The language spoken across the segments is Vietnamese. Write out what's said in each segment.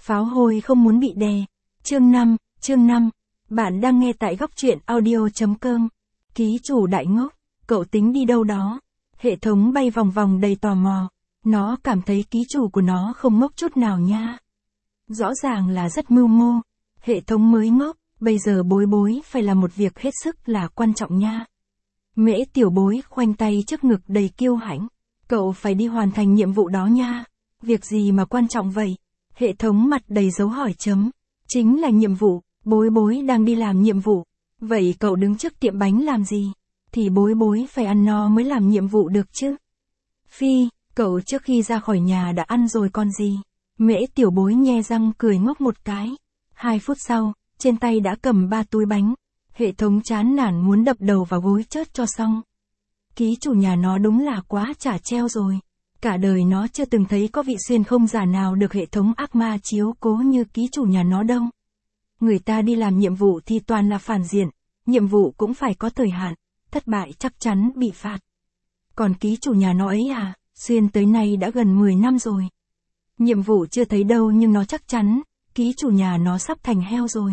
Pháo hôi không muốn bị đè. Chương 5. Bạn đang nghe tại góc truyện audio.com. Ký chủ đại ngốc, cậu tính đi đâu đó? Hệ thống bay vòng vòng đầy tò mò. Nó cảm thấy ký chủ của nó không ngốc chút nào nha. Rõ ràng là rất mưu mô. Hệ thống mới ngốc, bây giờ bối bối phải là một việc hết sức là quan trọng nha. Mễ tiểu bối khoanh tay trước ngực đầy kiêu hãnh. Cậu phải đi hoàn thành nhiệm vụ đó nha. Việc gì mà quan trọng vậy? Hệ thống mặt đầy dấu hỏi chấm. Chính là nhiệm vụ, bối bối đang đi làm nhiệm vụ. Vậy cậu đứng trước tiệm bánh làm gì? Thì bối bối phải ăn no mới làm nhiệm vụ được chứ. Phi, cậu trước khi ra khỏi nhà đã ăn rồi còn gì? Mễ tiểu bối nhe răng cười ngốc một cái. 2 phút sau, trên tay đã cầm 3 túi bánh. Hệ thống chán nản muốn đập đầu vào gối chớt cho xong. Ký chủ nhà nó đúng là quá chả treo rồi. Cả đời nó chưa từng thấy có vị xuyên không giả nào được hệ thống ác ma chiếu cố như ký chủ nhà nó đâu. Người ta đi làm nhiệm vụ thì toàn là phản diện, nhiệm vụ cũng phải có thời hạn, thất bại chắc chắn bị phạt. Còn ký chủ nhà nó ấy à, xuyên tới nay đã gần 10 năm rồi. Nhiệm vụ chưa thấy đâu nhưng nó chắc chắn, ký chủ nhà nó sắp thành heo rồi.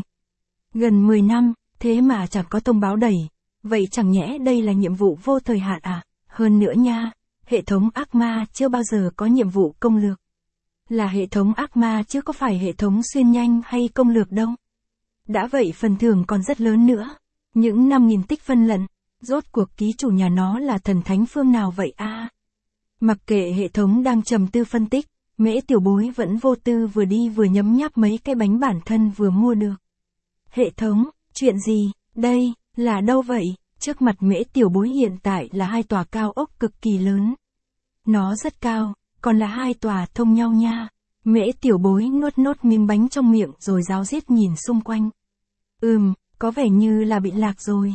Gần 10 năm, thế mà chẳng có thông báo đẩy, vậy chẳng nhẽ đây là nhiệm vụ vô thời hạn à? Hơn nữa nha, hệ thống ác ma chưa bao giờ có nhiệm vụ công lược. Là hệ thống ác ma chứ có phải hệ thống xuyên nhanh hay công lược đâu. Đã vậy phần thưởng còn rất lớn nữa. Những 5.000 tích phân lận, rốt cuộc ký chủ nhà nó là thần thánh phương nào vậy a? Mặc kệ hệ thống đang trầm tư phân tích, Mễ tiểu bối vẫn vô tư vừa đi vừa nhấm nháp mấy cái bánh bản thân vừa mua được. Hệ thống, chuyện gì, đây, là đâu vậy? Trước mặt Mễ tiểu bối hiện tại là 2 tòa cao ốc cực kỳ lớn. Nó rất cao, còn là 2 tòa thông nhau nha. Mễ tiểu bối nuốt nốt miếng bánh trong miệng rồi ráo riết nhìn xung quanh. Có vẻ như là bị lạc rồi.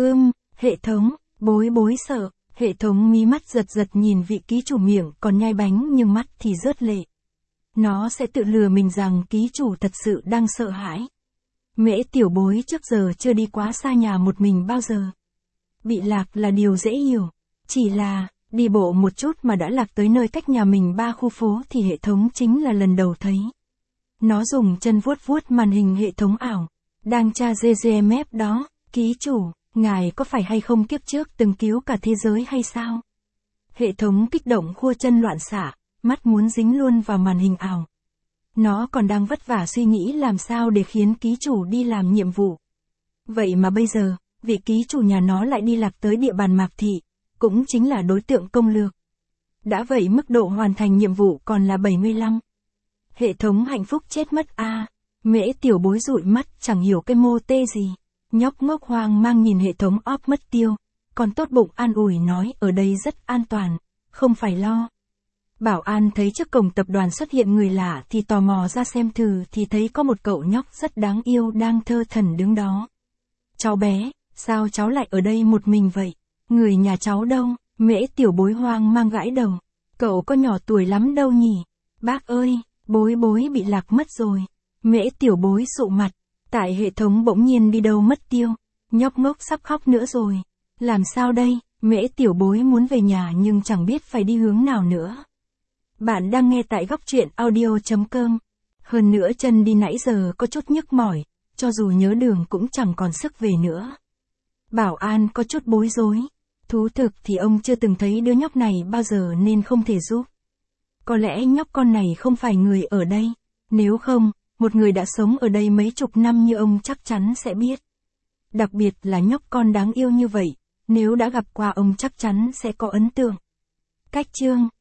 Hệ thống, bối bối sợ. Hệ thống mí mắt giật giật nhìn vị ký chủ miệng còn nhai bánh nhưng mắt thì rớt lệ. Nó sẽ tự lừa mình rằng ký chủ thật sự đang sợ hãi. Mễ tiểu bối trước giờ chưa đi quá xa nhà một mình bao giờ. Bị lạc là điều dễ hiểu. Chỉ là, đi bộ một chút mà đã lạc tới nơi cách nhà mình 3 khu phố thì hệ thống chính là lần đầu thấy. Nó dùng chân vuốt vuốt màn hình hệ thống ảo. Đang tra GGMF đó, ký chủ, ngài có phải hay không kiếp trước từng cứu cả thế giới hay sao? Hệ thống kích động khua chân loạn xạ, mắt muốn dính luôn vào màn hình ảo. Nó còn đang vất vả suy nghĩ làm sao để khiến ký chủ đi làm nhiệm vụ. Vậy mà bây giờ, vị ký chủ nhà nó lại đi lạc tới địa bàn Mạc Thị, cũng chính là đối tượng công lược. Đã vậy mức độ hoàn thành nhiệm vụ còn là 75. Hệ thống hạnh phúc chết mất a. Mễ tiểu bối dụi mắt chẳng hiểu cái mô tê gì. Nhóc ngốc hoang mang nhìn hệ thống óp mất tiêu. Còn tốt bụng an ủi nói ở đây rất an toàn, không phải lo. Bảo an thấy trước cổng tập đoàn xuất hiện người lạ thì tò mò ra xem thử thì thấy có một cậu nhóc rất đáng yêu đang thơ thẩn đứng đó. Cháu bé, sao cháu lại ở đây một mình vậy? Người nhà cháu đâu? Mễ tiểu bối hoang mang gãi đầu. Cậu có nhỏ tuổi lắm đâu nhỉ? Bác ơi, bối bối bị lạc mất rồi. Mễ tiểu bối sụ mặt. Tại hệ thống bỗng nhiên đi đâu mất tiêu. Nhóc ngốc sắp khóc nữa rồi. Làm sao đây? Mễ tiểu bối muốn về nhà nhưng chẳng biết phải đi hướng nào nữa. Bạn đang nghe tại góc truyện audio.com. Hơn nữa chân đi nãy giờ có chút nhức mỏi, cho dù nhớ đường cũng chẳng còn sức về nữa. Bảo an có chút bối rối. Thú thực thì ông chưa từng thấy đứa nhóc này bao giờ nên không thể giúp. Có lẽ nhóc con này không phải người ở đây. Nếu không, một người đã sống ở đây mấy chục năm như ông chắc chắn sẽ biết. Đặc biệt là nhóc con đáng yêu như vậy, nếu đã gặp qua ông chắc chắn sẽ có ấn tượng. Cách chương